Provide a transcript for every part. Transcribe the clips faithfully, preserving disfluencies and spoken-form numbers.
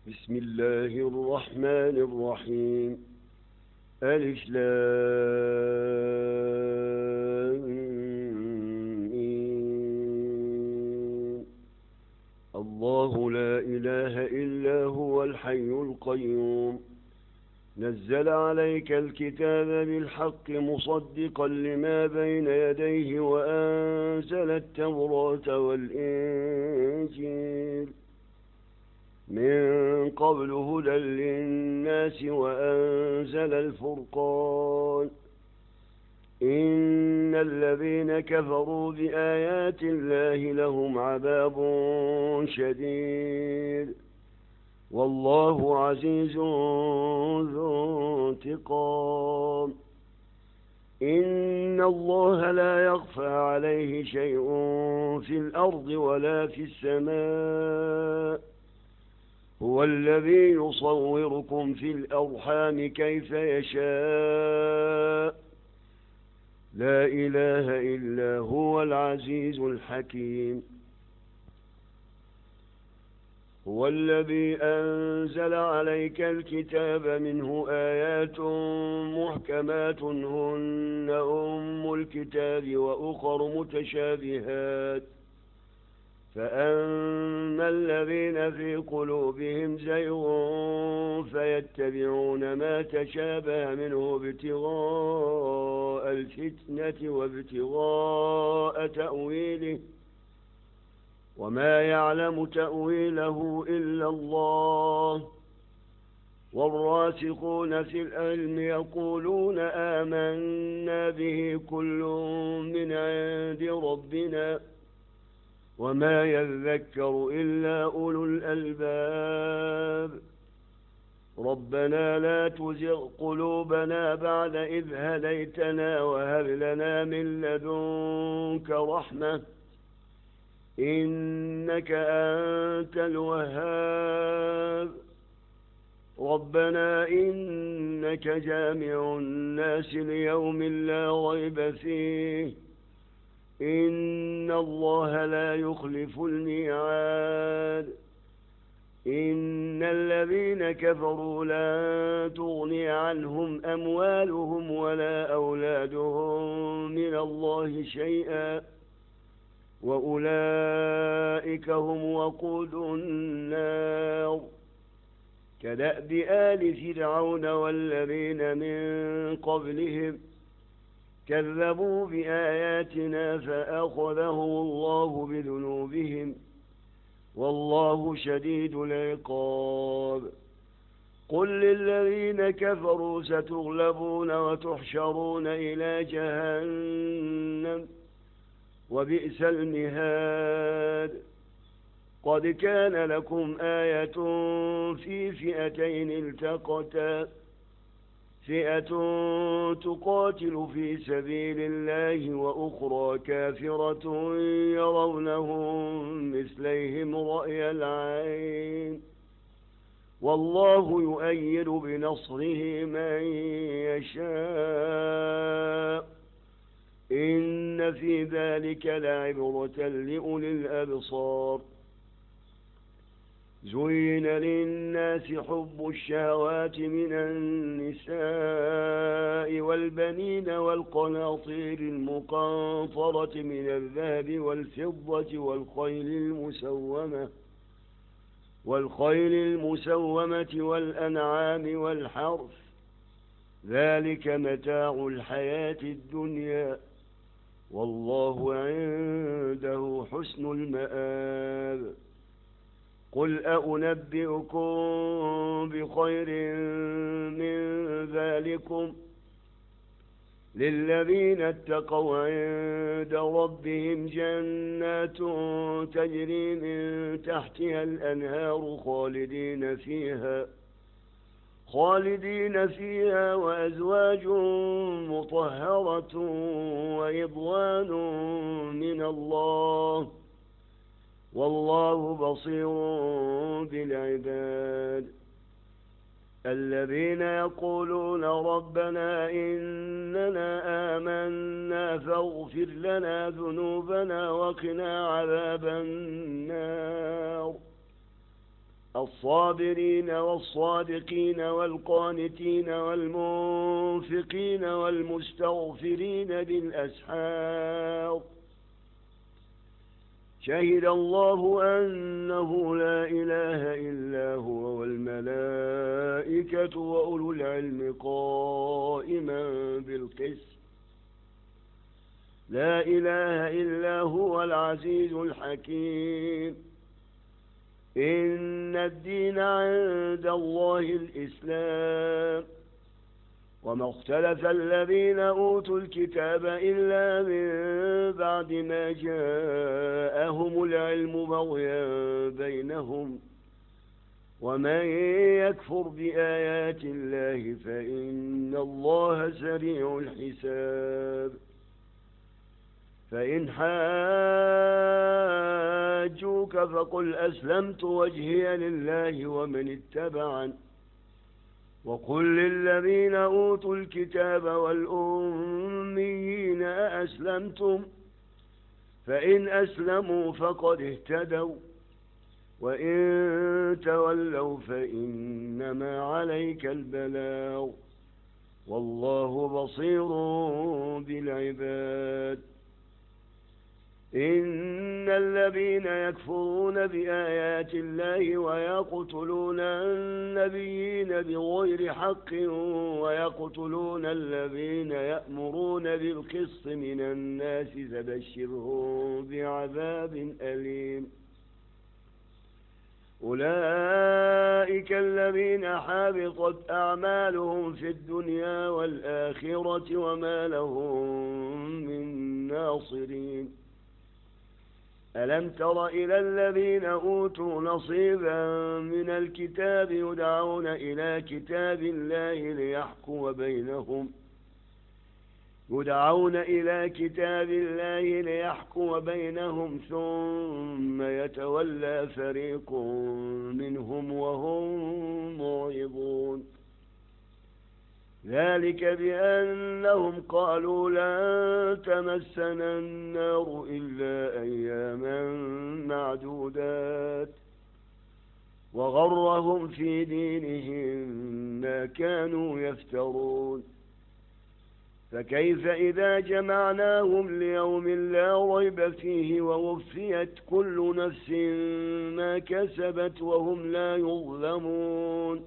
بسم الله الرحمن الرحيم. ألف لام ميم. الله لا إله إلا هو الحي القيوم نزل عليك الكتاب بالحق مصدقا لما بين يديه وأنزل التوراة والإنجيل من قبل هدى للناس وأنزل الفرقان. إن الذين كفروا بآيات الله لهم عذاب شديد والله عزيز ذو انتقام. إن الله لا يخفى عليه شيء في الأرض ولا في السماء. هو الذي يصوركم في الأرحام كيف يشاء. لا إله إلا هو العزيز الحكيم. هو الذي أنزل عليك الكتاب منه آيات محكمات هن أم الكتاب وأخر متشابهات فأما الذين في قلوبهم زيغ فيتبعون ما تشابه منه ابتغاء الفتنة وابتغاء تأويله وما يعلم تأويله إلا الله. والراسخون في العلم يقولون آمنا به كل من عند ربنا وما يذكر إلا أولو الألباب. ربنا لا تزغ قلوبنا بعد إذ هديتنا وهب لنا من لدنك رحمة إنك أنت الوهاب. ربنا إنك جامع الناس ليوم لا ريب فيه إن الله لا يخلف الميعاد. إن الذين كفروا لن تغني عنهم أموالهم ولا أولادهم من الله شيئا وأولئك هم وقود النار. كدأب آل فرعون والذين من قبلهم كذبوا بآياتنا فأخذهم الله بذنوبهم والله شديد العقاب. قل للذين كفروا ستغلبون وتحشرون إلى جهنم وبئس المهاد. قد كان لكم آية في فئتين التقتا فئة تقاتل في سبيل الله وأخرى كافرة يرونهم مثليهم رأي العين والله يؤيد بنصره من يشاء. إن في ذلك لعبرة لأولي الأبصار. زين للناس حب الشهوات من النساء والبنين والقناطير المقنطرة من الذهب والفضة والخيل المسومة والخيل المسومة والأنعام والحرث ذلك متاع الحياة الدنيا والله عنده حسن المآب. قل أنبئكم بخير من ذلكم للذين اتقوا عند ربهم جنات تجري من تحتها الأنهار خالدين فيها خالدين فيها وأزواج مطهرة ورضوان من الله والله بصير بالعباد. الذين يقولون ربنا إننا آمنا فاغفر لنا ذنوبنا وقنا عذاب النار. الصابرين والصادقين والقانتين والمنفقين والمستغفرين بالأسحار شهد الله أنه لا إله إلا هو والملائكة وأولو العلم قائما بالقسط لا إله إلا هو العزيز الحكيم إن الدين عند الله الإسلام وما اختلف الذين أوتوا الكتاب إلا من بعد ما جاءهم العلم بغيا بينهم ومن يكفر بآيات الله فإن الله سريع الحساب فإن حاجوك فقل أسلمت وجهي لله ومن اتبعني وقل للذين أوتوا الكتاب والأميين أأسلمتم فإن أسلموا فقد اهتدوا وإن تولوا فإنما عليك البلاغ والله بصير بالعباد إن الذين يكفرون بآيات الله ويقتلون النبيين بغير حق ويقتلون الذين يأمرون بالقسط من الناس فبشرهم بعذاب أليم أولئك الذين حبطت أعمالهم في الدنيا والآخرة وما لهم من ناصرين ألم تر إلى الذين أوتوا نصيبا من الكتاب يدعون إلى كتاب الله ليحكم بينهم يدعون إلى كتاب الله ليحكم بينهم ثم يتولى فريق منهم وهم معرضون ذلك بأنهم قالوا لن تمسنا النار إلا أياما معدودات وغرهم في دينهم ما كانوا يفترون فكيف إذا جمعناهم ليوم لا ريب فيه ووفيت كل نفس ما كسبت وهم لا يظلمون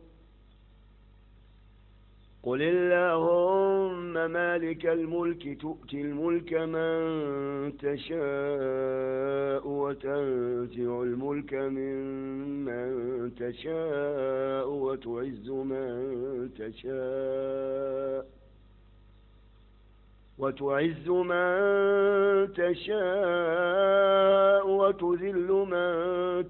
قل اللهم مالك الملك تؤتي الملك من تشاء وتنزع الملك ممن تشاء وتعز من تشاء وتعز من تشاء وتذل من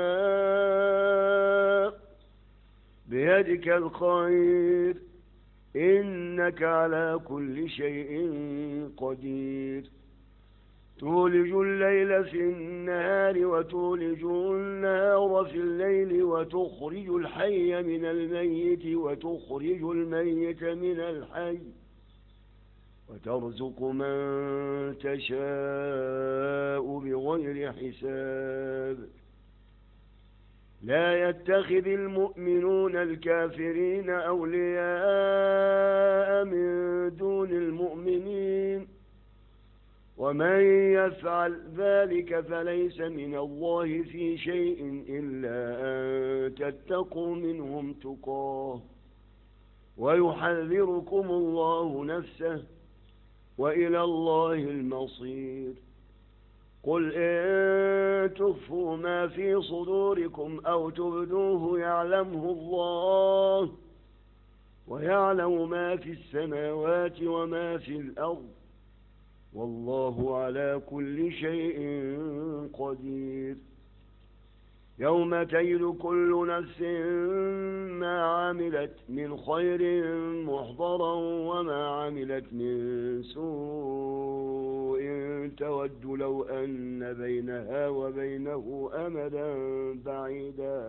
تشاء بيدك الخير إنك على كل شيء قدير تولج الليل في النهار وتولج النهار في الليل وتخرج الحي من الميت وتخرج الميت من الحي وترزق من تشاء بغير حساب لا يتخذ المؤمنون الكافرين أولياء من دون المؤمنين ومن يفعل ذلك فليس من الله في شيء إلا أن تتقوا منهم تقاه ويحذركم الله نفسه وإلى الله المصير قل إن تخفوا ما في صدوركم أو تبدوه يعلمه الله ويعلم ما في السماوات وما في الأرض والله على كل شيء قدير يوم تجد كل نفس ما عملت من خير محضرا وما عملت من سوء تود لو أن بينها وبينه أمدا بعيدا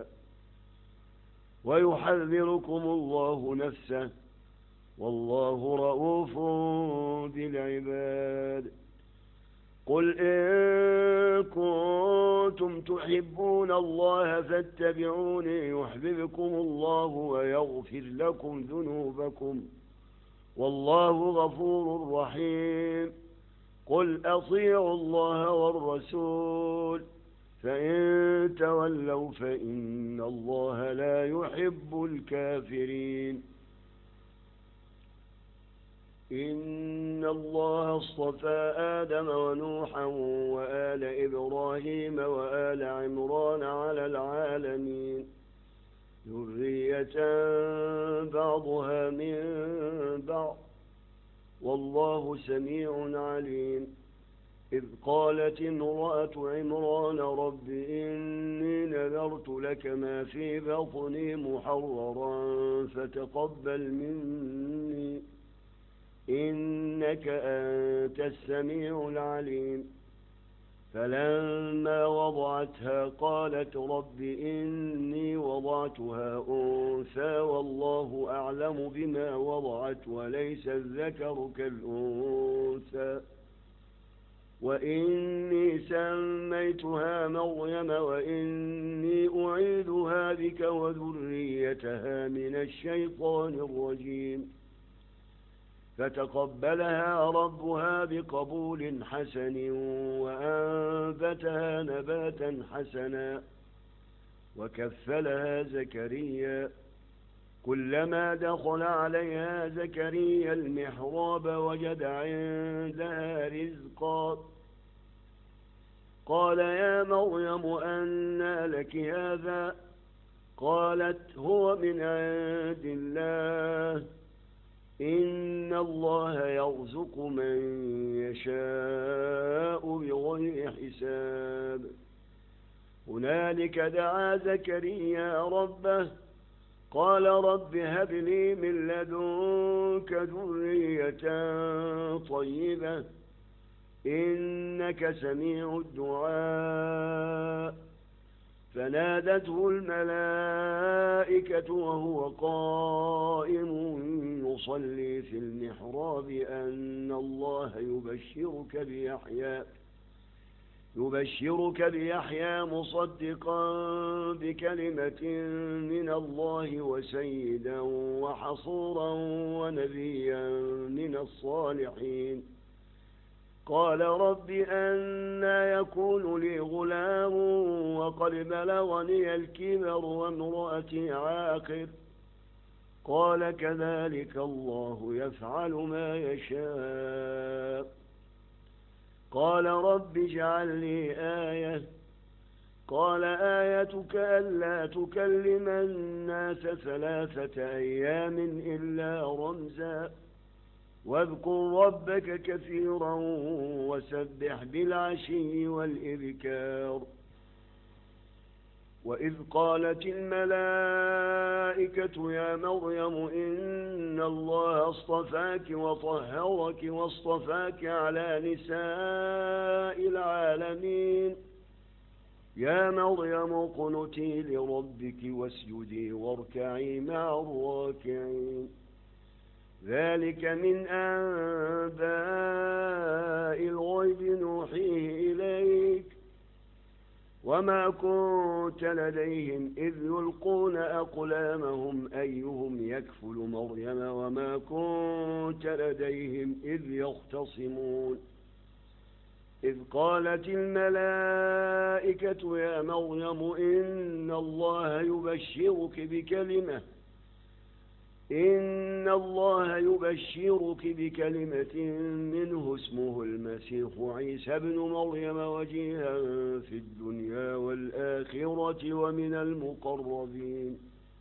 ويحذركم الله نفسه والله رؤوف بالعباد قل إن كنتم تحبون الله فاتبعوني يحببكم الله ويغفر لكم ذنوبكم والله غفور رحيم. قل أطيعوا الله والرسول فإن تولوا فإن الله لا يحب الكافرين. إن الله اصطفى آدم ونوحا وآل إبراهيم وآل عمران على العالمين ذرية بعضها من بعض والله سميع عليم. إذ قالت امرأة عمران رب إني نذرت لك ما في بطني محررا فتقبل مني إنك أنت السميع العليم. فلما وضعتها قالت رب إني وضعتها أنثى والله أعلم بما وضعت وليس الذكر كالأنثى وإني سميتها مريم وإني أعيذها بك وذريتها من الشيطان الرجيم. فتقبلها ربها بقبول حسن وأنبتها نباتا حسنا وكفلها زكريا. كلما دخل عليها زكريا المحراب وجد عندها رزقا قال يا مريم أنى لك هذا قالت هو من عند الله إن الله يرزق من يشاء بغير حساب. هنالك دعا زكريا ربه قال رب هب لي من لدنك ذرية طيبة إنك سميع الدعاء. فنادته الملائكة وهو قائم يصلي في المحراب أن الله يبشرك بيحيى يبشرك بيحيى مصدقا بكلمة من الله وسيدا وحصورا ونبيا من الصالحين. قال رب أنى يكون لي غلام وقد بلغني الكبر وامرأتي عاقر قال كذلك الله يفعل ما يشاء. قال رب اجعل لي آية قال آيتك ألا تكلم الناس ثلاثة أيام إلا رمزا واذكر ربك كثيرا وسبح بالعشي والإبكار. وإذ قالت الملائكة يا مريم إن الله اصطفاك وطهرك واصطفاك على نساء العالمين يا مريم اقنتي لربك واسجدي واركعي مع الراكعين. ذلك من أنباء الغيب نوحيه إليك وما كنت لديهم إذ يلقون أقلامهم أيهم يكفل مريم وما كنت لديهم إذ يختصمون. إذ قالت الملائكة يا مريم إن الله يبشرك بكلمة إن الله يبشرك بكلمة منه اسمه المسيح عيسى ابن مريم وجيها في الدنيا والآخرة ومن المقربين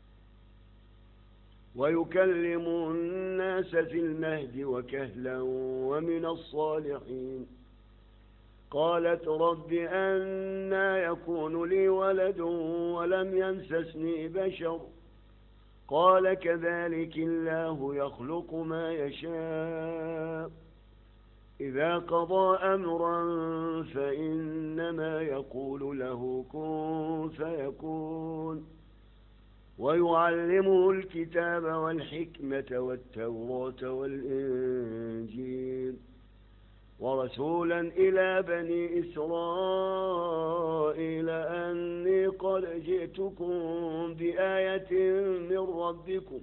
ويكلم الناس في المهد وكهلا ومن الصالحين. قالت رب أنى يكون لي ولد ولم يمسسني بشر قال كذلك الله يخلق ما يشاء إذا قضى أمرا فإنما يقول له كن فيكون. ويعلمه الكتاب والحكمة والتوراة والإنجيل ورسولا إلى بني إسرائيل أني قد جئتكم بآية من ربكم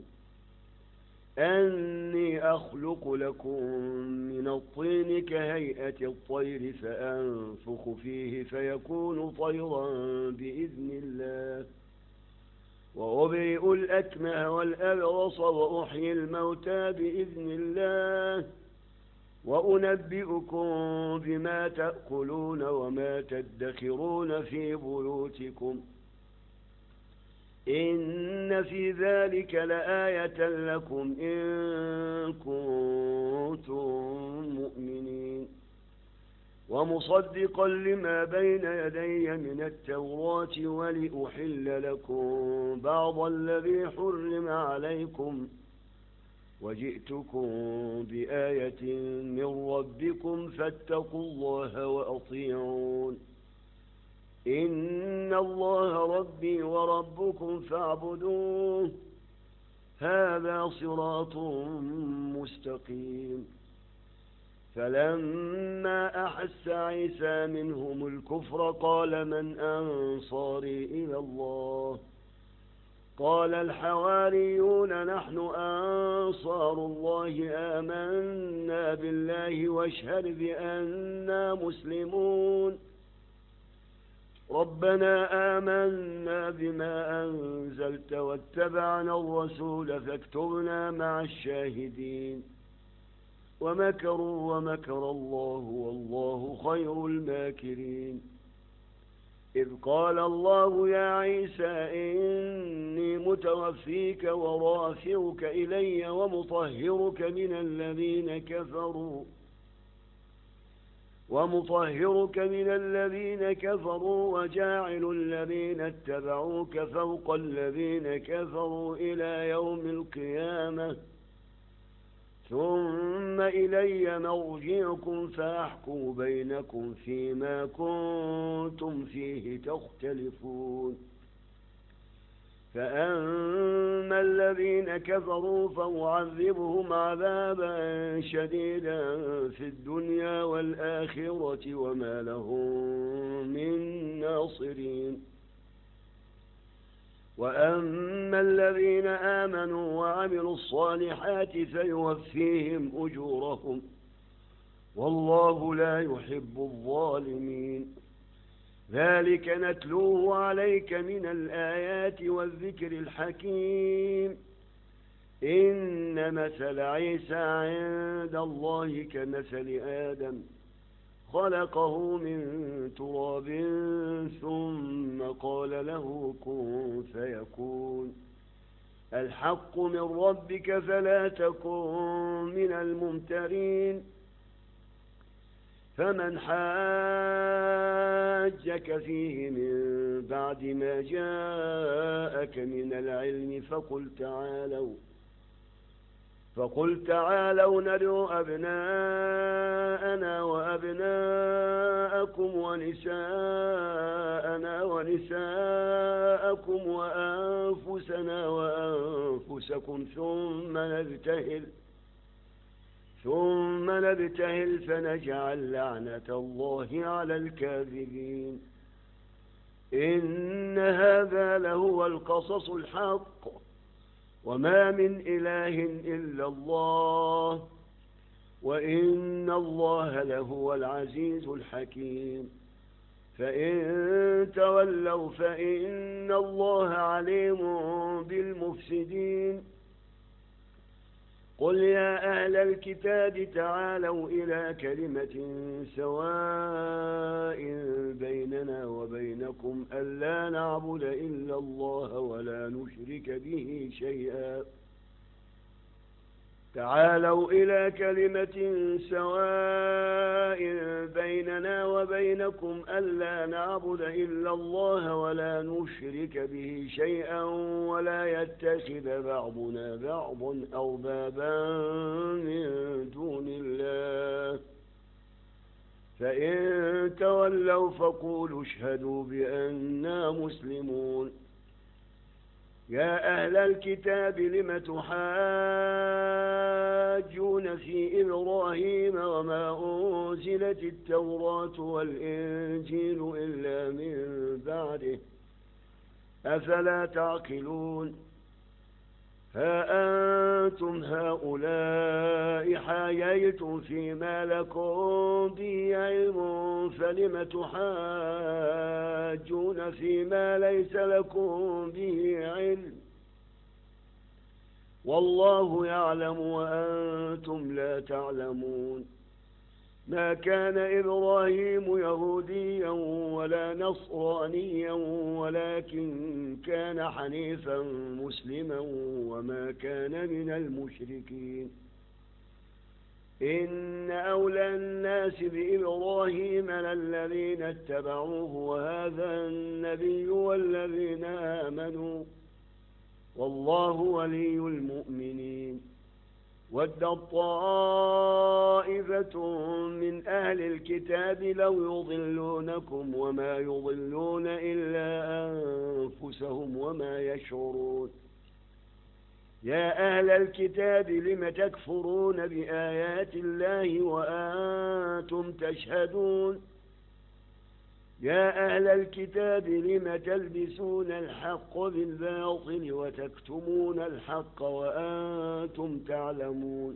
أني أخلق لكم من الطين كهيئة الطير فأنفخ فيه فيكون طيرا بإذن الله وأبرئ الأكمه والأبرص وأحيي الموتى بإذن الله وأنبئكم بما تأكلون وما تدخرون في بيوتكم إن في ذلك لآية لكم إن كنتم مؤمنين ومصدقا لما بين يدي من التوراة ولأحل لكم بعض الذي حرم عليكم وجئتكم بآية من ربكم فاتقوا الله وأطيعون إن الله ربي وربكم فاعبدوه هذا صراط مستقيم فلما أحس عيسى منهم الكفر قال من أنصاري إلى الله قال الحواريون نحن أنصار الله آمنا بالله واشهد بأننا مسلمون ربنا آمنا بما أنزلت واتبعنا الرسول فاكتبنا مع الشاهدين ومكروا ومكر الله والله خير الماكرين إذ قال الله يا عيسى إني متوفيك ورافعك إلي ومطهرك من الذين كفروا ومطهرك من الذين كفروا وجاعل الذين اتبعوك فوق الذين كفروا إلى يوم القيامة ثم إلي مرجعكم فأحكم بينكم فيما كنتم فيه تختلفون فأما الذين كفروا فأعذبهم عذابا شديدا في الدنيا والآخرة وما لهم من ناصرين وأما الذين آمنوا وعملوا الصالحات فيوفيهم أجورهم والله لا يحب الظالمين ذلك نتلوه عليك من الآيات والذكر الحكيم إن مثل عيسى عند الله كمثل آدم خلقه من تراب ثم قال له كن فيكون الحق من ربك فلا تكن من الممترين فمن حاجك فيه من بعد ما جاءك من العلم فقل تعالوا فقل تعالوا ندعو أبناءنا وأبناءكم ونساءنا ونساءكم وأنفسنا وأنفسكم ثم نبتهل ثم نبتهل فنجعل لعنة الله على الكاذبين إن هذا لهو القصص الحق وما من إله إلا الله وإن الله لهو العزيز الحكيم فإن تولوا فإن الله عليم بالمفسدين قل يا أهل الكتاب تعالوا إلى كلمة سواء بيننا وبينكم ألا نعبد إلا الله ولا نشرك به شيئا تعالوا إلى كلمة سواء بيننا وبينكم ألا نعبد إلا الله ولا نشرك به شيئا ولا يتخذ بعضنا بعضا أربابا من دون الله فإن تولوا فقولوا اشهدوا بأننا مسلمون يا أهل الكتاب لم تحاجون في إبراهيم وما أنزلت التوراة والإنجيل إلا من بعده أفلا تعقلون ها أنتم هؤلاء حاججتم فيما لكم به علم فلم تحاجون فيما ليس لكم به علم والله يعلم وأنتم لا تعلمون ما كان إبراهيم يهوديا ولا نصرانيا ولكن كان حنيفا مسلما وما كان من المشركين إن أولى الناس بإبراهيم للذين اتبعوه وهذا النبي والذين آمنوا والله ولي المؤمنين ودت طائفة من أهل الكتاب لو يضلونكم وما يضلون إلا أنفسهم وما يشعرون يا أهل الكتاب لم تكفرون بآيات الله وأنتم تشهدون يا أهل الكتاب لم تلبسون الحق بالباطل وتكتمون الحق وأنتم تعلمون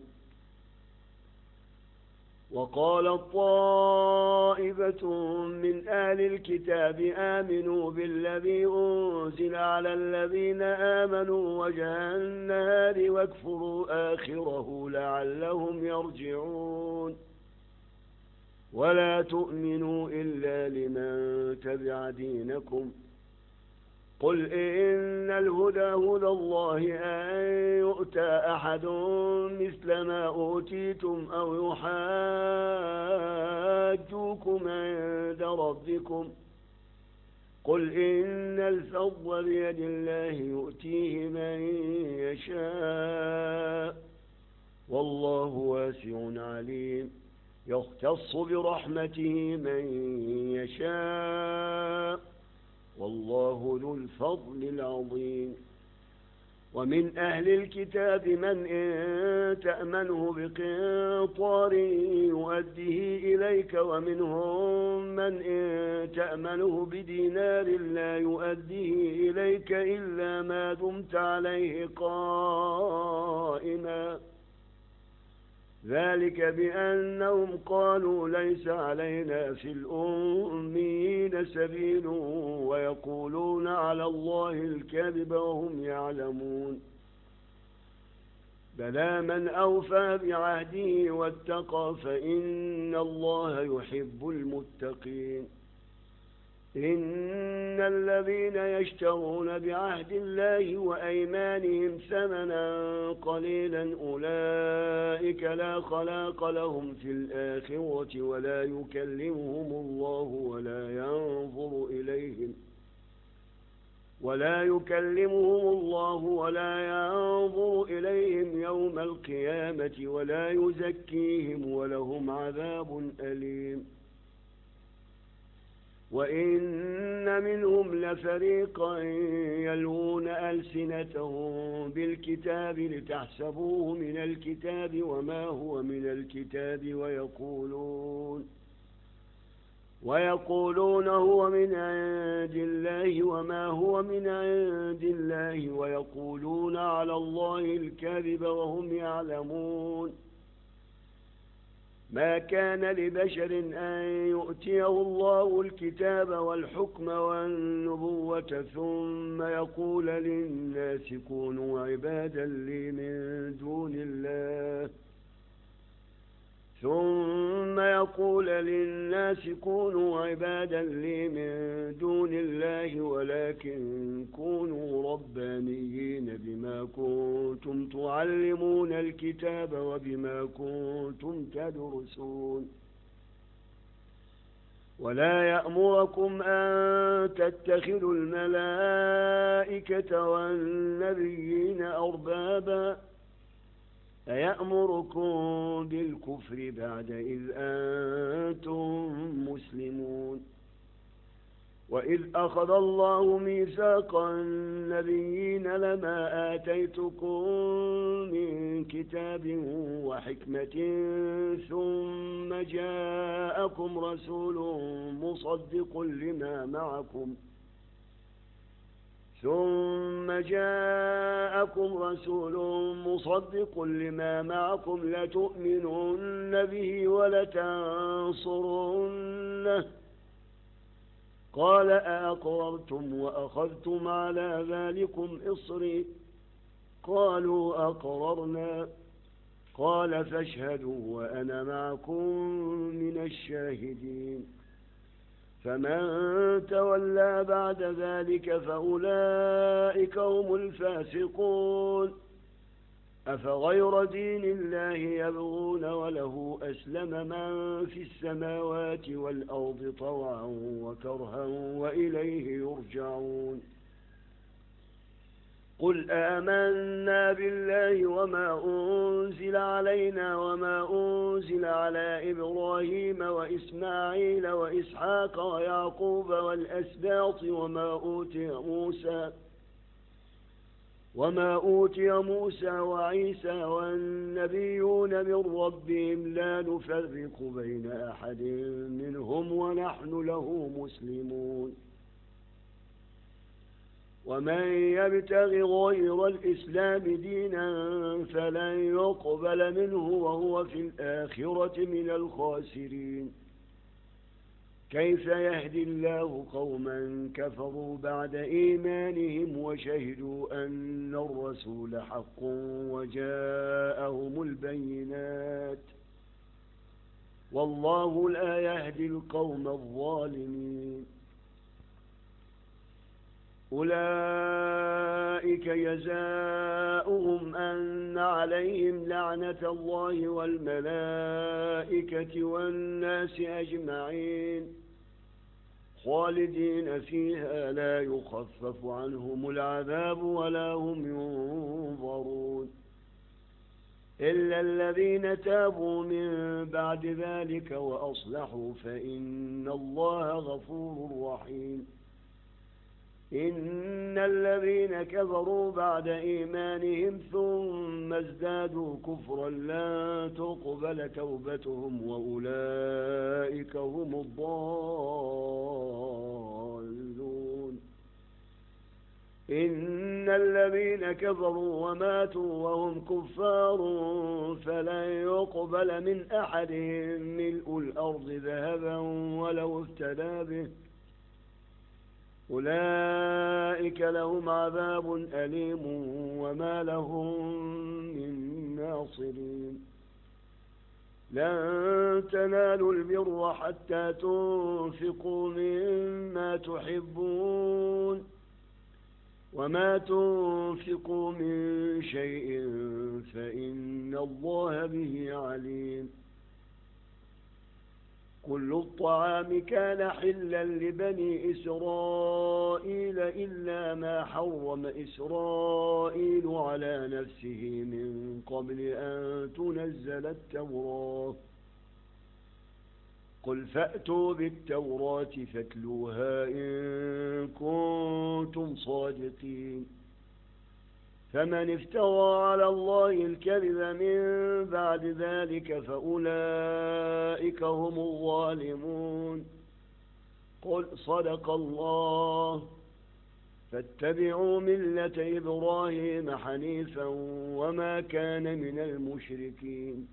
وقال طائفة من أهل الكتاب آمنوا بالذي أنزل على الذين آمنوا وجه النهار واكفروا آخره لعلهم يرجعون ولا تؤمنوا إلا لمن تبع دينكم قل إن الهدى هدى الله أن يؤتى أحد مثل ما أوتيتم أو يحاجوكم عند ربكم قل إن الفضل بيد الله يؤتيه من يشاء والله واسع عليم يختص برحمته من يشاء والله ذو الفضل العظيم ومن أهل الكتاب من إن تأمنه بقنطار يؤديه إليك ومنهم من إن تأمنه بدينار لا يؤديه إليك إلا ما دمت عليه قائما ذلك بأنهم قالوا ليس علينا في الأميين سبيل ويقولون على الله الكذب وهم يعلمون بلى من أوفى بعهده واتقى فإن الله يحب المتقين إن الذين يشترون بعهد الله وأيمانهم ثمنا قليلا أولئك لا خلاق لهم في الآخرة ولا يكلمهم الله ولا ينظر إليهم ولا يكلمهم الله ولا ينظر إليهم يوم القيامة ولا يزكيهم ولهم عذاب أليم وإن منهم لفريقا يلوون ألسنتهم بالكتاب لتحسبوه من الكتاب وما هو من الكتاب ويقولون ويقولون هو من عند الله وما هو من عند الله ويقولون على الله الكذب وهم يعلمون ما كان لبشر أن يؤتيه الله الكتاب والحكم والنبوة ثم يقول للناس كونوا عبادا لي من دون الله ثم يقول للناس كونوا عبادا لي من دون الله ولكن كونوا ربانيين بما كنتم تعلمون الكتاب وبما كنتم تدرسون ولا يأمركم أن تتخذوا الملائكة والنبيين أربابا أيأمركم بالكفر بعد إذ أنتم مسلمون وإذ أخذ الله ميثاق النبيين لما آتيتكم من كتاب وحكمة ثم جاءكم رسول مصدق لما معكم ثم جاءكم رسول مصدق لما معكم لتؤمنن به ولتنصرنه قال أأقررتم وأخذتم على ذلكم إصري قالوا أقررنا قال فاشهدوا وأنا معكم من الشاهدين فمن تولى بعد ذلك فأولئك هم الفاسقون أفغير دين الله يبغون وله أسلم من في السماوات والأرض طوعا وكرها وإليه يرجعون قل آمنا بالله وما أنزل علينا وما أنزل على إبراهيم وإسماعيل وإسحاق ويعقوب والأسباط وما أوتي موسى وما أوتي موسى وعيسى والنبيون من ربهم لا نفرق بين أحد منهم ونحن له مسلمون ومن يبتغ غير الإسلام دينا فلن يقبل منه وهو في الآخرة من الخاسرين كيف يهدي الله قوما كفروا بعد إيمانهم وشهدوا أن الرسول حق وجاءهم البينات والله لا يهدي القوم الظالمين أولئك جزاؤهم أن عليهم لعنة الله والملائكة والناس أجمعين خالدين فيها لا يخفف عنهم العذاب ولا هم ينظرون إلا الذين تابوا من بعد ذلك وأصلحوا فإن الله غفور رحيم إن الذين كفروا بعد إيمانهم ثم ازدادوا كفرا لا تقبل توبتهم وأولئك هم الضالون إن الذين كفروا وماتوا وهم كفار فلن يقبل من أحدهم ملء الأرض ذهبا ولو افتدى به أولئك لهم عذاب أليم وما لهم من ناصرين لن تنالوا البر حتى تنفقوا مما تحبون وما تنفقوا من شيء فإن الله به عليم كل الطعام كان حلا لبني إسرائيل إلا ما حرم إسرائيل على نفسه من قبل أن تنزل التوراة قل فأتوا بالتوراة فاتلوها إن كنتم صادقين فمن افترى على الله الكذب من بعد ذلك فأولئك هم الظالمون قل صدق الله فاتبعوا ملة إبراهيم حنيفا وما كان من المشركين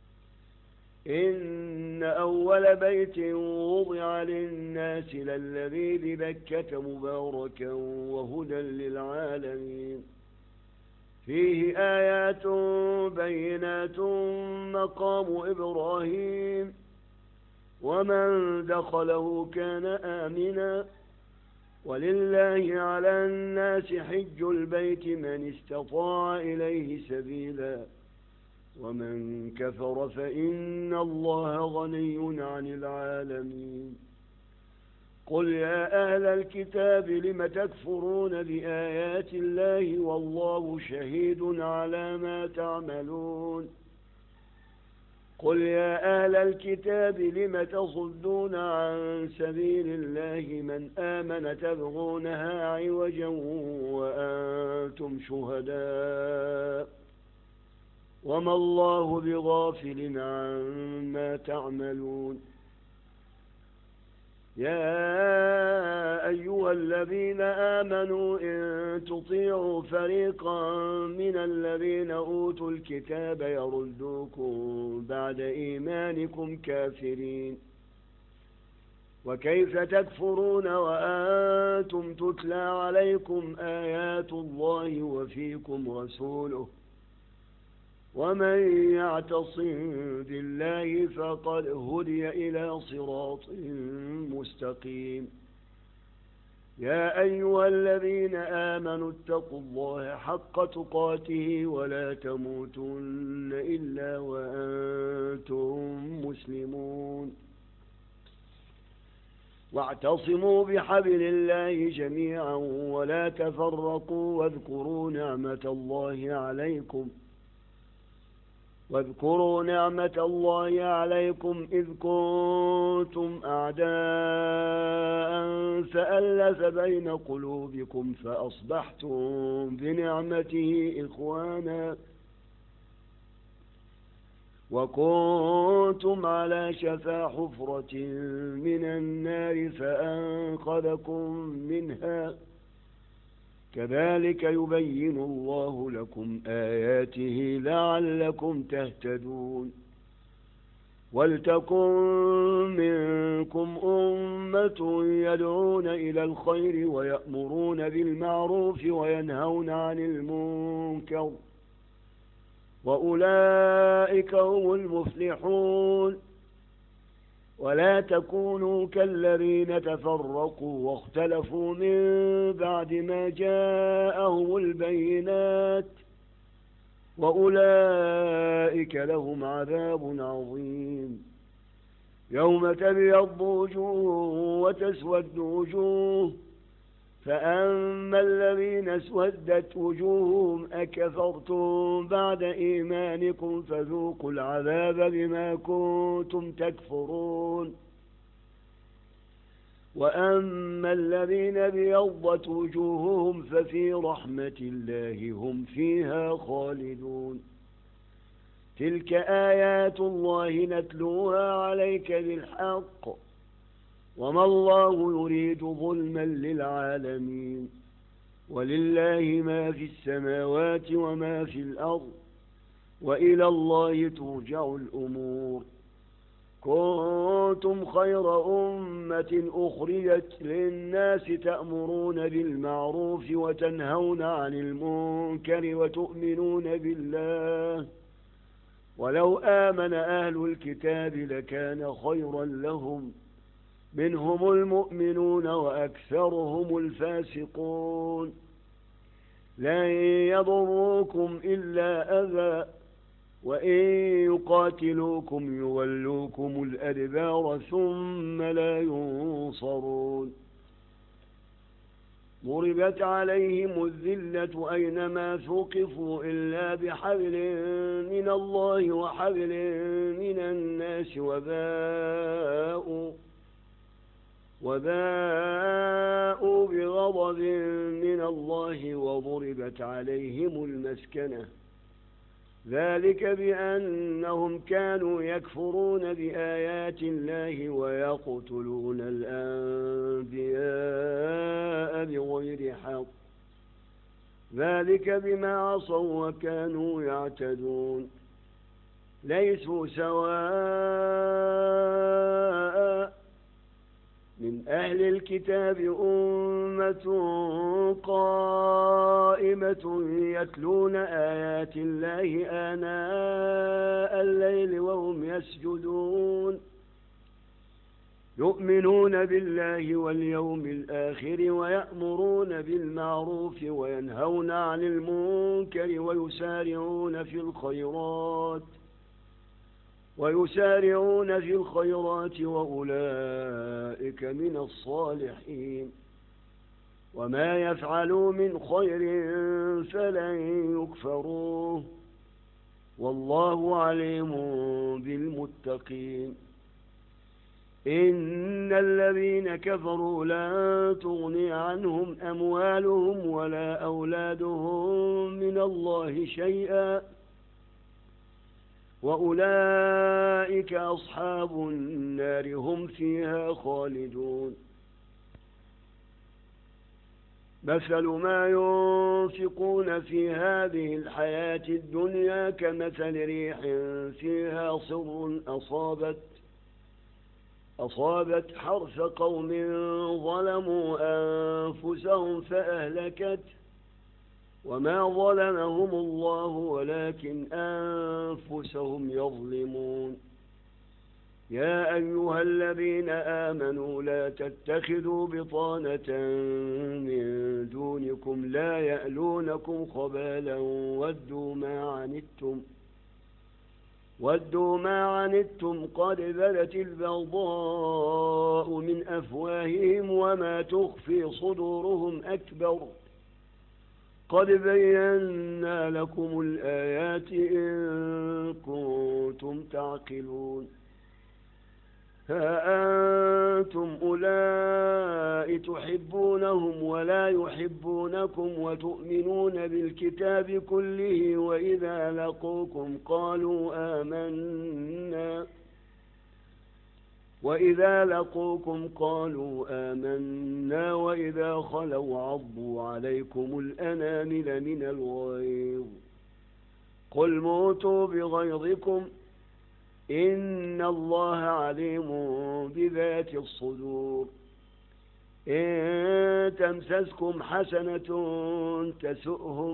إن أول بيت وضع للناس للذي ببكة مباركا وهدى للعالمين فيه آيات بينات مقام إبراهيم ومن دخله كان آمنا ولله على الناس حج البيت من استطاع إليه سبيلا ومن كفر فإن الله غني عن العالمين قل يا أهل الكتاب لم تكفرون بآيات الله والله شهيد على ما تعملون قل يا أهل الكتاب لم تصدون عن سبيل الله من آمن تبغونها عوجا وأنتم شهداء وما الله بغافل عما تعملون يا أيها الذين آمنوا إن تطيعوا فريقا من الذين أوتوا الكتاب يردوكم بعد إيمانكم كافرين وكيف تكفرون وأنتم تتلى عليكم آيات الله وفيكم رسوله ومن يعتصم بالله فقد هدي إلى صراط مستقيم يا أيها الذين آمنوا اتقوا الله حق تقاته ولا تموتن إلا وأنتم مسلمون واعتصموا بحبل الله جميعا ولا تفرقوا واذكروا نعمة الله عليكم واذكروا نعمة الله عليكم إذ كنتم أعداء فألف بين قلوبكم فأصبحتم بنعمته إخوانا وكنتم على شفا حفرة من النار فأنقذكم منها كذلك يبين الله لكم آياته لعلكم تهتدون ولتكن منكم أمة يدعون إلى الخير ويأمرون بالمعروف وينهون عن المنكر وأولئك هم المفلحون ولا تكونوا كالذين تفرقوا واختلفوا من بعد ما جاءهم البينات وأولئك لهم عذاب عظيم يوم تبيض وجوه وتسود وجوه فأما الذين اسودت وجوههم أكفرتم بعد إيمانكم فذوقوا العذاب بما كنتم تكفرون وأما الذين ابيضت وجوههم ففي رحمة الله هم فيها خالدون تلك آيات الله نتلوها عليك بالحق وما الله يريد ظلما للعالمين ولله ما في السماوات وما في الأرض وإلى الله ترجع الأمور كنتم خير أمة أخرجت للناس تأمرون بالمعروف وتنهون عن المنكر وتؤمنون بالله ولو آمن أهل الكتاب لكان خيرا لهم منهم المؤمنون وأكثرهم الفاسقون لن يضروكم إلا أذى وإن يقاتلوكم يولوكم الأدبار ثم لا ينصرون ضربت عليهم الذلة أينما ثقفوا إلا بحبل من الله وحبل من الناس وباءوا وباءوا بغضب من الله وضربت عليهم المسكنة ذلك بأنهم كانوا يكفرون بآيات الله ويقتلون الأنبياء بغير حق ذلك بما عصوا وكانوا يعتدون ليسوا سواء من أهل الكتاب أمة قائمة يتلون آيات الله آناء الليل وهم يسجدون يؤمنون بالله واليوم الآخر ويأمرون بالمعروف وينهون عن المنكر ويسارعون في الخيرات ويسارعون في الخيرات وأولئك من الصالحين وما يفعلوا من خير فلن يكفروه والله عليم بالمتقين. إن الذين كفروا لن تغني عنهم أموالهم ولا أولادهم من الله شيئا وأولئك أصحاب النار هم فيها خالدون. مثل ما ينفقون في هذه الحياة الدنيا كمثل ريح فيها صر أصابت أصابت حرث قوم ظلموا أنفسهم فأهلكت وما ظلمهم الله ولكن أنفسهم يظلمون. يا أيها الذين آمنوا لا تتخذوا بطانة من دونكم لا يألونكم خبالا ودوا ما عنتم ودوا ما عنتم قد بدت البغضاء من أفواههم وما تخفي صدورهم أكبر قد بينا لكم الآيات إن كنتم تعقلون. ها أنتم أولئك تحبونهم ولا يحبونكم وتؤمنون بالكتاب كله وإذا لقوكم قالوا آمنا وإذا لقوكم قالوا آمنا وإذا خلوا عضوا عليكم الأنامل من الغيظ قل موتوا بغيظكم إن الله عليم بذات الصدور. إن تمسسكم حسنة تسؤهم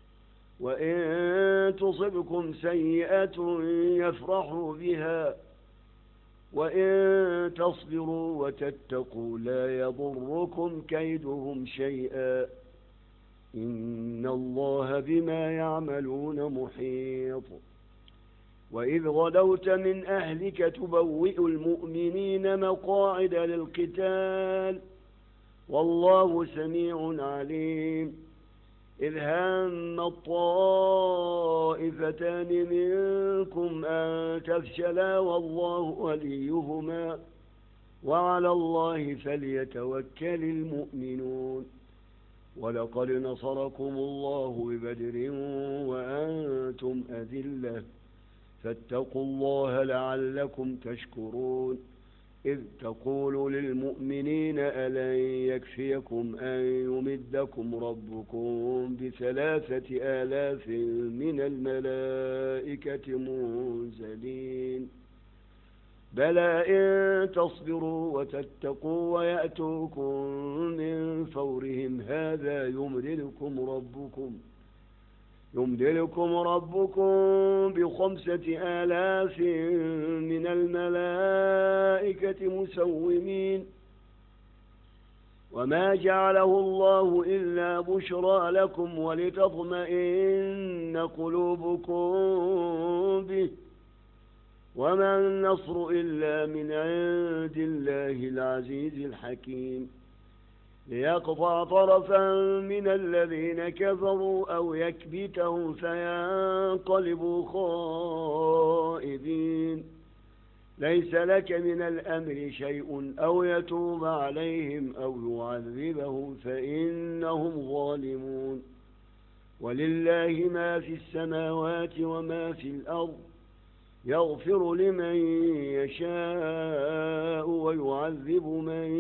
وإن تصبكم سيئة يفرحوا بها وإن تصبروا وتتقوا لا يضركم كيدهم شيئا إن الله بما يعملون محيط. وإذ غدوت من أهلك تبوئ المؤمنين مقاعد للقتال والله سميع عليم. إذ هم الطائفتان منكم أن تفشلا والله وليهما وعلى الله فليتوكل المؤمنون. ولقد نصركم الله ببدر وأنتم أذلة فاتقوا الله لعلكم تشكرون. إذ تقول للمؤمنين ألن يكفيكم أن يمدكم ربكم بثلاثة آلاف من الملائكة منزلين بلى إن تصبروا وتتقوا ويأتوكم من فورهم هذا يمددكم ربكم يمدلكم ربكم بخمسة آلاف من الملائكة مسومين وما جعله الله إلا بشرى لكم ولتطمئن قلوبكم به وما النصر إلا من عند الله العزيز الحكيم. ليقطع طرفا من الذين كفروا أو يكبتهم فينقلبوا خائبين ليس لك من الأمر شيء أو يتوب عليهم أو يعذبهم فإنهم ظالمون. ولله ما في السماوات وما في الأرض يغفر لمن يشاء ويعذب من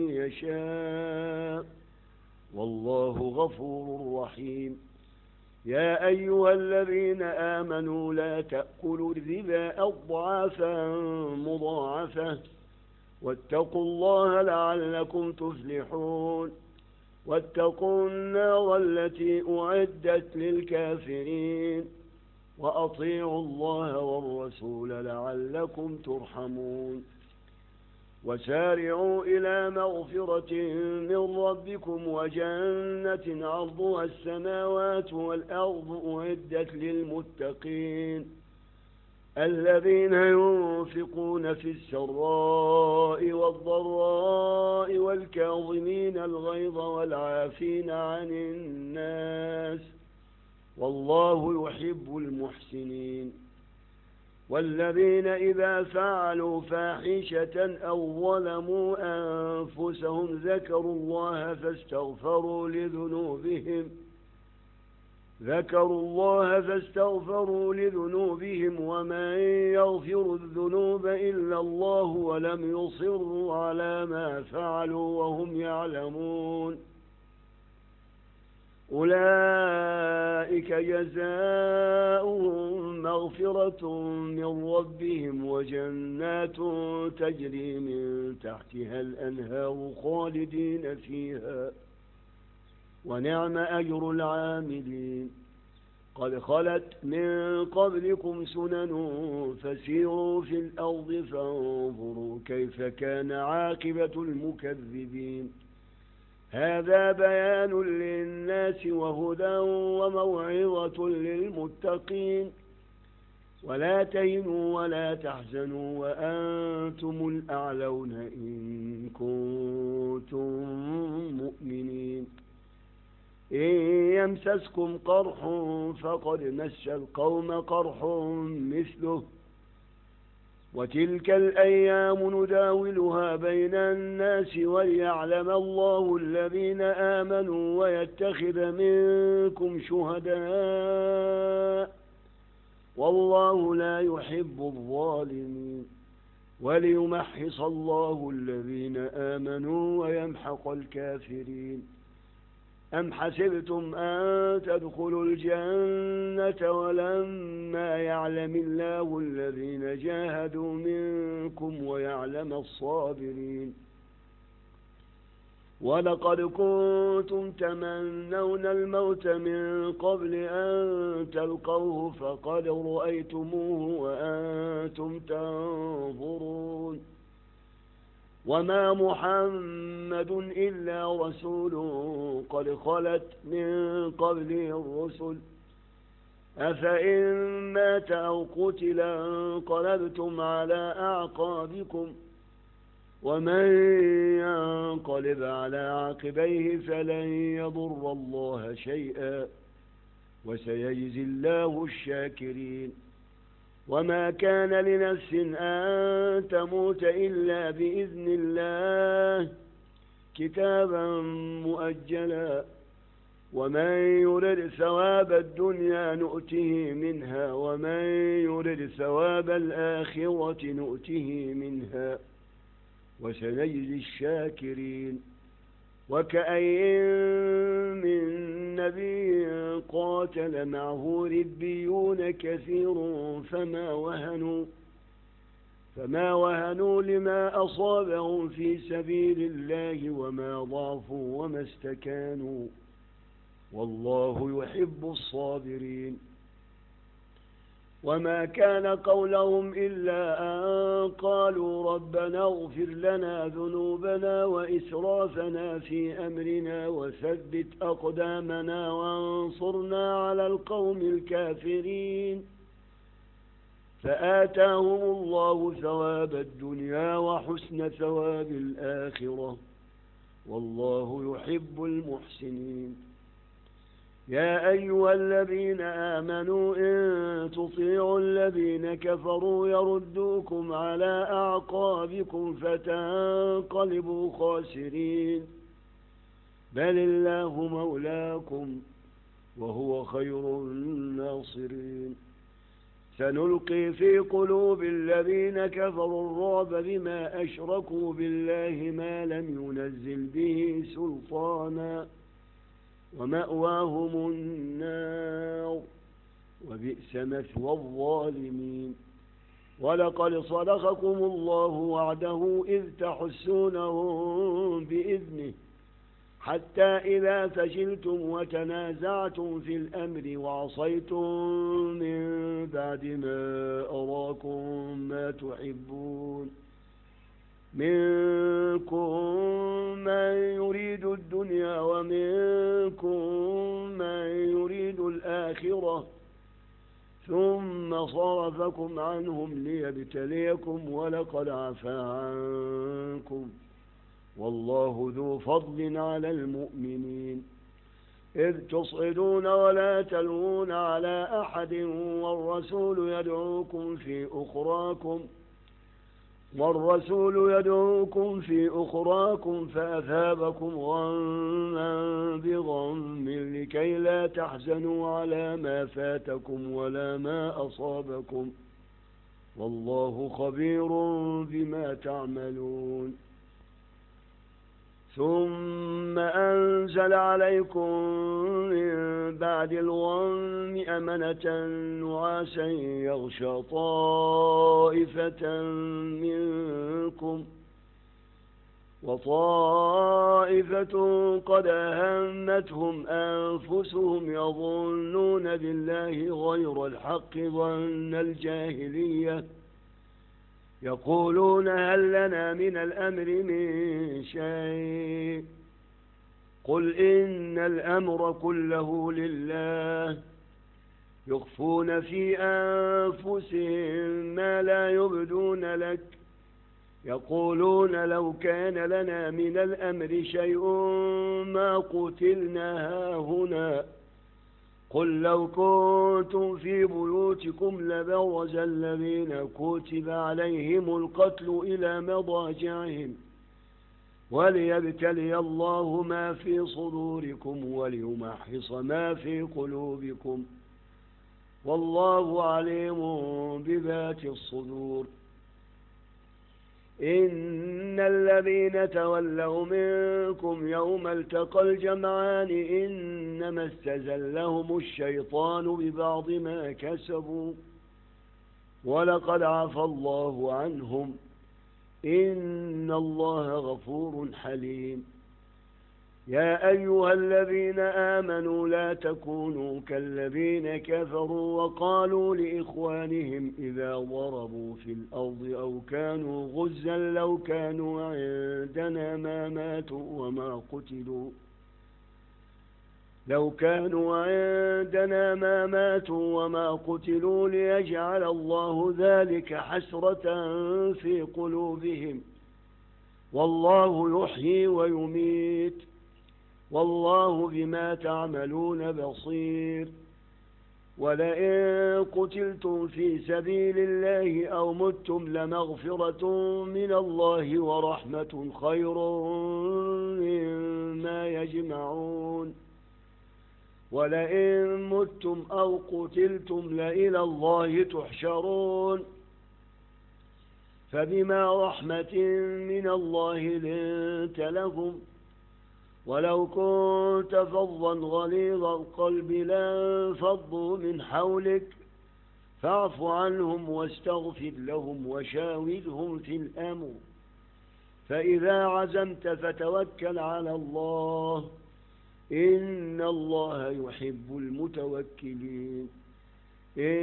يشاء والله غفور رحيم. يا أيها الذين آمنوا لا تأكلوا الربا أضعافا مضاعفة واتقوا الله لعلكم تفلحون. واتقوا النار التي أعدت للكافرين وأطيعوا الله والرسول لعلكم ترحمون. وسارعوا إلى مغفرة من ربكم وجنة عرضها السماوات والأرض أعدت للمتقين الذين ينفقون في السراء والضراء والكاظمين الغيظ والعافين عن الناس والله يحب المحسنين. والذين إذا فعلوا فاحشة أو ظلموا أنفسهم ذكروا الله فاستغفروا لذنوبهم ذكروا الله فاستغفروا لذنوبهم ومن يغفر الذنوب إلا الله ولم يصروا على ما فعلوا وهم يعلمون أولئك جزاؤهم مغفرة من ربهم وجنات تجري من تحتها الأنهار خالدين فيها ونعم أجر العاملين. قد خلت من قبلكم سنن فسيروا في الأرض فانظروا كيف كان عاقبة المكذبين. هذا بيان للناس وهدى وموعظة للمتقين. ولا تهنوا ولا تحزنوا وأنتم الأعلون إن كنتم مؤمنين. إن يمسسكم قرح فقد مس القوم قرح مثله وتلك الأيام نداولها بين الناس وليعلم الله الذين آمنوا ويتخذ منكم شهداء والله لا يحب الظالمين وليمحص الله الذين آمنوا ويمحق الكافرين. أم حسبتم أن تدخلوا الجنة ولما يعلم الله الذين جاهدوا منكم ويعلم الصابرين. ولقد كنتم تمنون الموت من قبل أن تلقوه فقد رأيتموه وأنتم تنظرون وما محمد إلا رسول قد خلت من قبله الرسل أفإن مات أو قتل انقلبتم على أعقابكم ومن ينقلب على عقبيه فلن يضر الله شيئا وسيجزي الله الشاكرين. وما كان لنفس أن تموت إلا بإذن الله كتابا مؤجلا ومن يرد ثواب الدنيا نؤته منها ومن يرد ثواب الآخرة نؤته منها وسنجزي الشاكرين. وكأين من نبي قاتل معه ربيون كثير فما وهنوا فما وهنوا لما أصابهم في سبيل الله وما ضعفوا وما استكانوا والله يحب الصابرين. وما كان قولهم إلا أن قالوا ربنا اغفر لنا ذنوبنا وإسرافنا في أمرنا وثبت أقدامنا وانصرنا على القوم الكافرين. فآتاهم الله ثواب الدنيا وحسن ثواب الآخرة والله يحب المحسنين. يا أيها الذين آمنوا إن تطيعوا الذين كفروا يردوكم على أعقابكم فتنقلبوا خاسرين بل الله مولاكم وهو خير الناصرين. سنلقي في قلوب الذين كفروا الرعب بما أشركوا بالله ما لم ينزل به سلطانا ومأواهم النار وبئس مثوى الظالمين. ولقد صدقكم الله وعده إذ تحسونهم بإذنه حتى إذا فشلتم وتنازعتم في الأمر وعصيتم من بعد ما أراكم ما تحبون منكم من يريد الدنيا ومنكم من يريد الآخرة ثم صرفكم عنهم ليبتليكم ولقد عفا عنكم والله ذو فضل على المؤمنين. إذ تصعدون ولا تلوون على أحد والرسول يدعوكم في أخراكم والرسول يدعوكم في أخراكم فأثابكم غما بغم لكي لا تحزنوا على ما فاتكم ولا ما أصابكم والله خبير بما تعملون. ثم أنزل عليكم من بعد الغم أمنة نعاسا يغشى طائفة منكم وطائفة قد أهمتهم أنفسهم يظنون بالله غير الحق ظن الجاهلية يقولون هل لنا من الأمر من شيء قل إن الأمر كله لله يخفون في أنفسهم ما لا يبدون لك يقولون لو كان لنا من الأمر شيء ما قتلنا هاهنا قل لو كنتم في بيوتكم لبرز الذين كتب عليهم القتل إلى مضاجعهم وليبتلي الله ما في صدوركم وليمحص ما في قلوبكم والله عليم بذات الصدور. إن الذين تولوا منكم يوم التقى الجمعان إنما استزلهم الشيطان ببعض ما كسبوا ولقد عفى الله عنهم إن الله غفور حليم. يا أيها الذين آمنوا لا تكونوا كالذين كفروا وقالوا لإخوانهم إذا ضربوا في الأرض أو كانوا غزا لو كانوا عندنا ما ماتوا وما قتلوا لو كانوا عندنا ما ماتوا وما قتلوا ليجعل الله ذلك حسرة في قلوبهم والله يحيي ويميت والله بما تعملون بصير. ولئن قتلتم في سبيل الله أو متم لمغفرة من الله ورحمة خير مما يجمعون. ولئن متم أو قتلتم لإلى الله تحشرون. فبما رحمة من الله لنت لهم ولو كنت فظا غليظ القلب لانفضوا من حولك فاعف عنهم واستغفر لهم وشاورهم في الأمر فإذا عزمت فتوكل على الله إن الله يحب المتوكلين. إن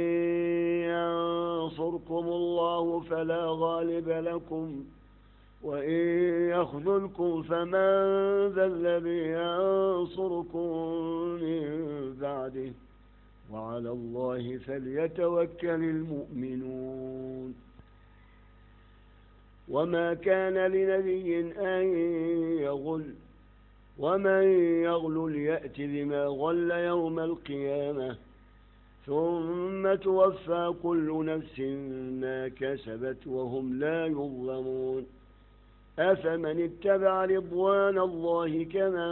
ينصركم الله فلا غالب لكم وإن يخذلكم فمن ذا الذي ينصركم من بعده وعلى الله فليتوكل المؤمنون. وما كان لنبي أن يغل ومن يغل يأت بما غل يوم القيامة ثم توفى كل نفس ما كسبت وهم لا يظلمون. أفمن اتبع رضوان الله كمن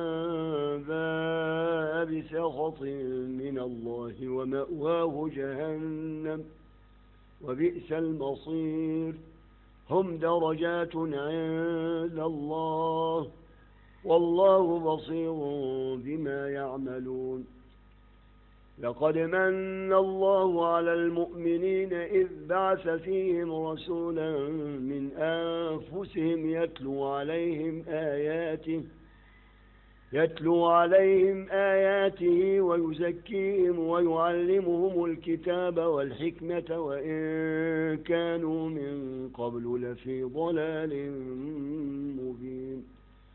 باء بسخط من الله ومأواه جهنم وبئس المصير. هم درجات عند الله والله بصير بما يعملون. لقد من الله على المؤمنين إذ بعث فيهم رسولا من أنفسهم يتلو عليهم آياته يتلو عليهم آياته ويزكيهم ويعلمهم الكتاب والحكمة وإن كانوا من قبل لفي ضلال مبين.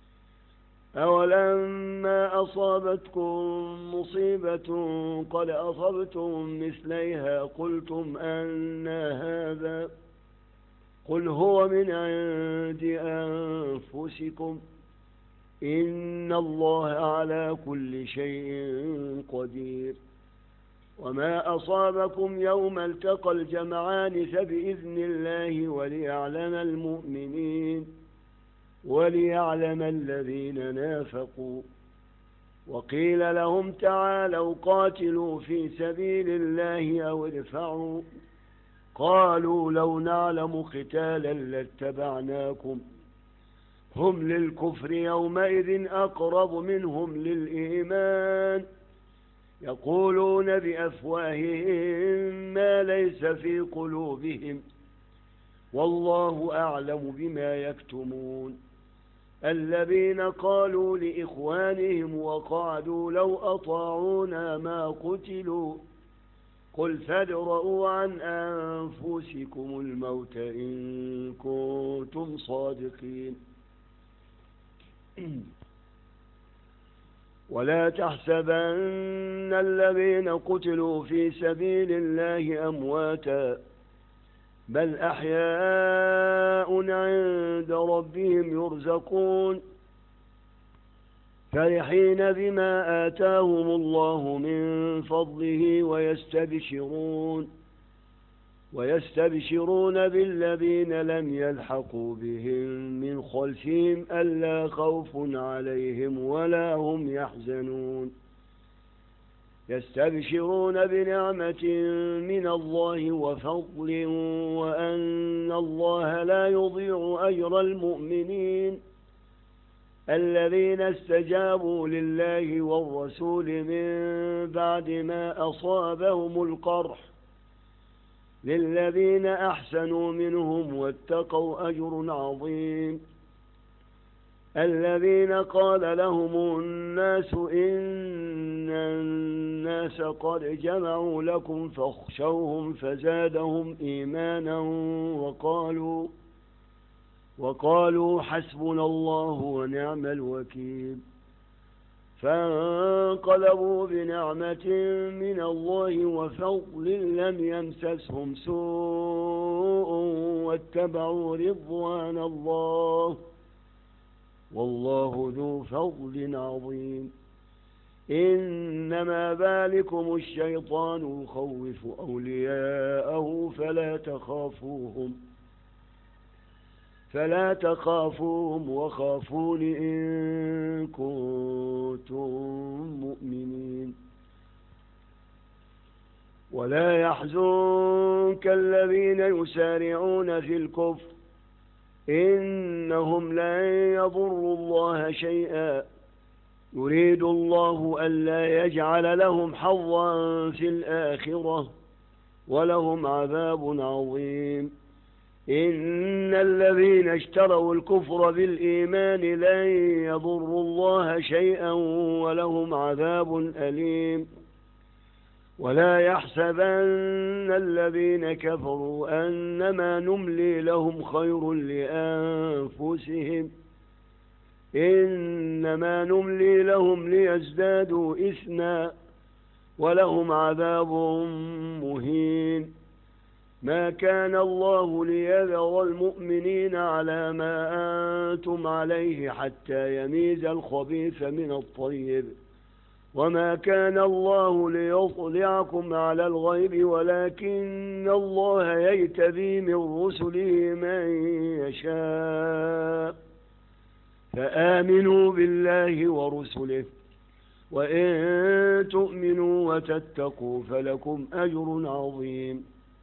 أولما أصابتكم مصيبة قد أصبتم مثليها قلتم أنى هذا قل هو من عند أنفسكم إن الله على كل شيء قدير. وما أصابكم يوم التقى الجمعان فبإذن الله وليعلم المؤمنين وليعلم الذين نافقوا. وقيل لهم تعالوا قاتلوا في سبيل الله أو ادفعوا، قالوا لو نعلم قتالا لاتبعناكم هم للكفر يومئذ أقرب منهم للإيمان يقولون بأفواههم ما ليس في قلوبهم والله أعلم بما يكتمون. الذين قالوا لإخوانهم وقعدوا لو أطاعونا ما قتلوا قل فادرءوا عن أنفسكم الموت إن كنتم صادقين. ولا تحسبن الذين قتلوا في سبيل الله أمواتا بل أحياء عند ربهم يرزقون فرحين بما آتاهم الله من فضله ويستبشرون ويستبشرون بالذين لم يلحقوا بهم من خلفهم ألا خوف عليهم ولا هم يحزنون يستبشرون بنعمة من الله وفضل وأن الله لا يضيع أجر المؤمنين الذين استجابوا لله والرسول من بعد ما أصابهم القرح للذين أحسنوا منهم واتقوا أجر عظيم. الذين قال لهم الناس إن الناس قد جمعوا لكم فاخشوهم فزادهم إيمانا وقالوا وقالوا حسبنا الله ونعم الوكيل فانقلبوا بنعمة من الله وفضل لم يمسسهم سوء واتبعوا رضوان الله والله ذو فضل عظيم. إنما ذلكم الشيطان يخوف أولياءه فلا تخافوهم فلا تخافوهم وخافون إن كنتم مؤمنين. ولا يحزنك الذين يسارعون في الكفر إنهم لن يضروا الله شيئا يريد الله ألا يجعل لهم حظا في الآخرة ولهم عذاب عظيم. إن الذين اشتروا الكفر بالإيمان لن يضروا الله شيئا ولهم عذاب أليم. ولا يحسبن الذين كفروا أنما نملي لهم خير لأنفسهم إنما نملي لهم ليزدادوا إثما ولهم عذاب مهين. ما كان الله ليذر المؤمنين على ما أنتم عليه حتى يميز الخبيث من الطيب وما كان الله ليطلعكم على الغيب ولكن الله يجتبي من رسله من يشاء فآمنوا بالله ورسله وإن تؤمنوا وتتقوا فلكم أجر عظيم.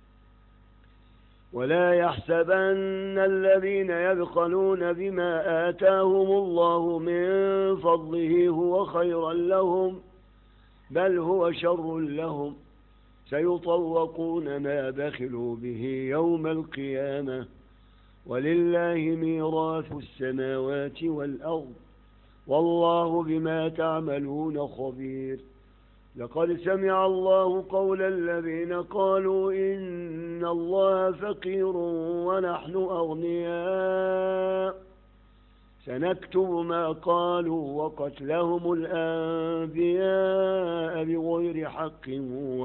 ولا يحسبن الذين يبخلون بما آتاهم الله من فضله هو خيرا لهم بل هو شر لهم سيطوقون ما بخلوا به يوم القيامة ولله ميراث السماوات والأرض والله بما تعملون خبير. لقد سمع الله قول الذين قالوا إن الله فقير ونحن أغنياء سنكتب ما قالوا وقتلهم الأنبياء بغير حق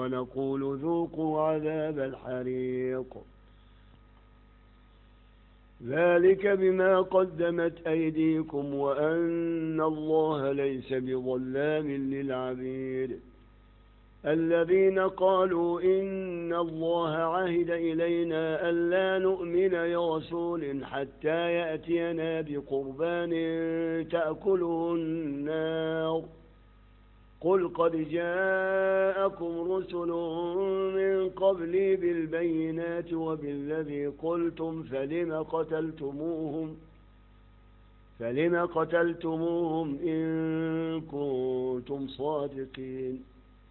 ونقول ذوقوا عذاب الحريق. ذلك بما قدمت أيديكم وأن الله ليس بظلام للعبيد الذين قالوا إن الله عهد إلينا ألا نؤمن لرسول حتى يأتينا بقربان تأكله النار قل قد جاءكم رسل من قبلي بالبينات وبالذي قلتم فلم قتلتموهم فلم قتلتموهم إن كنتم صادقين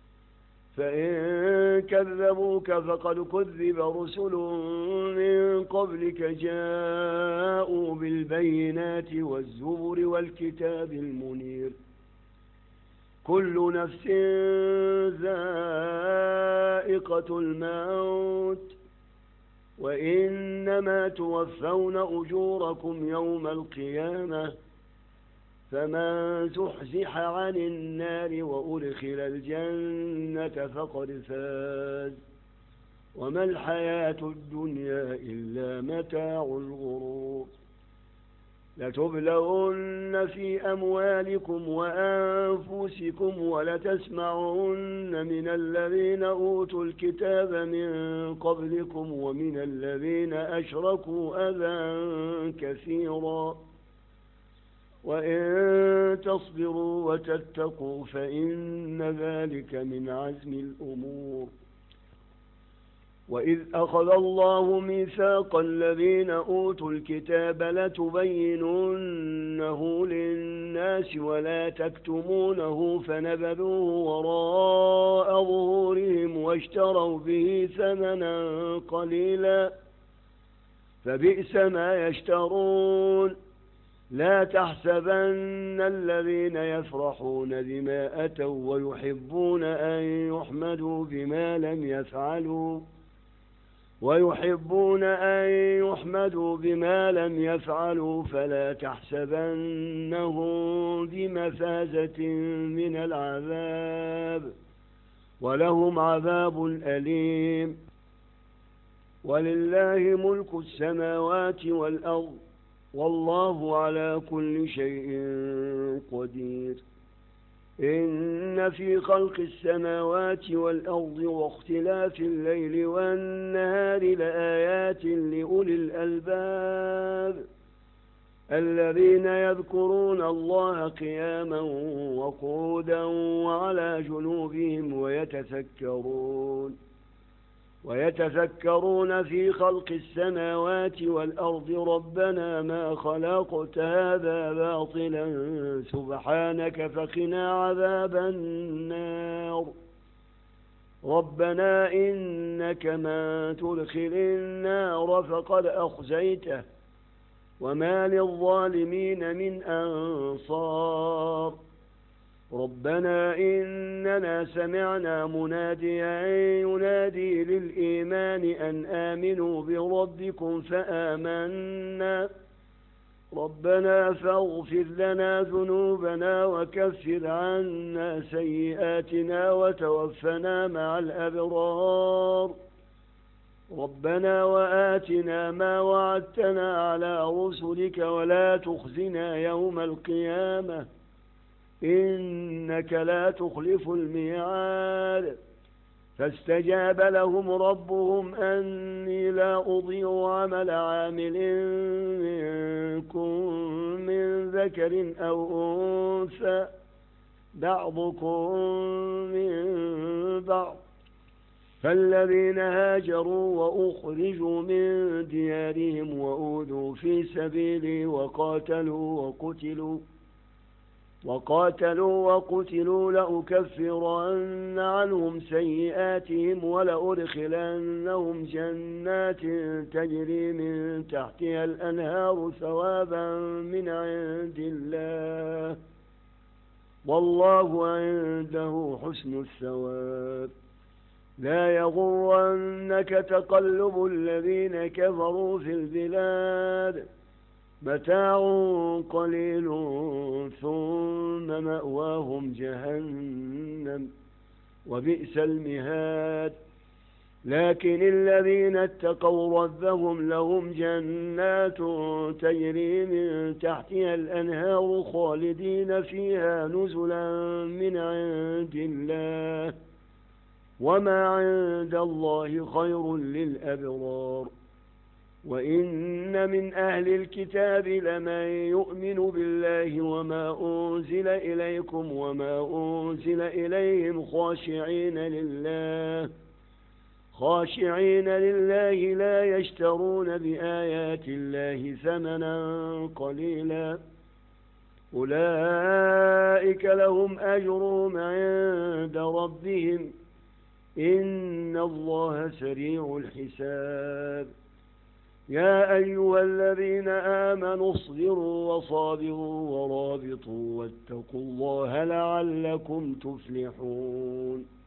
فإن كذبوك فقد كذب رسل من قبلك جاءوا بالبينات والزبر والكتاب المنير كل نفس ذائقة الموت وإنما توفون أجوركم يوم القيامة فمن زحزح عن النار وأدخل الجنة فقد فاز وما الحياة الدنيا إلا متاع الغرور لتبلغن في أموالكم وأنفسكم ولتسمعن من الذين أوتوا الكتاب من قبلكم ومن الذين أشركوا أذى كثيرا وإن تصبروا وتتقوا فإن ذلك من عزم الأمور وإذ أخذ الله ميثاق الذين أوتوا الكتاب لتبيننه للناس ولا تكتمونه فنبذوه وراء ظهورهم واشتروا به ثمنا قليلا فبئس ما يشترون لا تحسبن الذين يفرحون بما أتوا ويحبون أن يحمدوا بما لم يفعلوا ويحبون أن يحمدوا بما لم يفعلوا فلا تحسبنهم بمفازة من العذاب ولهم عذاب أليم ولله ملك السماوات والأرض والله على كل شيء قدير إن في خلق السماوات والأرض واختلاف الليل والنهار لآيات لأولي الألباب الذين يذكرون الله قياما وقعودا وعلى جنوبهم ويتفكرون ويتفكرون في خلق السماوات والأرض ربنا ما خلقت هذا باطلا سبحانك فقنا عذاب النار ربنا إنك من تدخل النار فقد أخزيته وما للظالمين من أنصار ربنا إننا سمعنا مناديا ينادي للإيمان أن آمنوا بربكم فآمنا ربنا فاغفر لنا ذنوبنا وكفر عنا سيئاتنا وتوفنا مع الأبرار ربنا وآتنا ما وعدتنا على رسلك ولا تخزنا يوم القيامة إنك لا تخلف الميعاد فاستجاب لهم ربهم أني لا أضيع عمل عامل منكم من ذكر أو أنثى بعضكم من بعض فالذين هاجروا وأخرجوا من ديارهم وأوذوا في سبيلي وقاتلوا وقتلوا وقاتلوا وقتلوا لأكفرن عنهم سيئاتهم ولأدخلنهم جنات تجري من تحتها الأنهار ثوابا من عند الله والله عنده حسن الثواب لا يغرنك تقلب الذين كفروا في البلاد متاع قليل ثم مأواهم جهنم وبئس المهاد لكن الذين اتقوا ربهم لهم جنات تجري من تحتها الأنهار خالدين فيها نزلا من عند الله وما عند الله خير للأبرار. وإن من أهل الكتاب لمن يؤمن بالله وما أنزل إليكم وما أنزل إليهم خاشعين لله خاشعين لله لا يشترون بآيات الله ثمنا قليلا أولئك لهم أجرهم عند ربهم إن الله سريع الحساب. يا أيها الذين آمنوا اصبروا وصابروا ورابطوا واتقوا الله لعلكم تفلحون.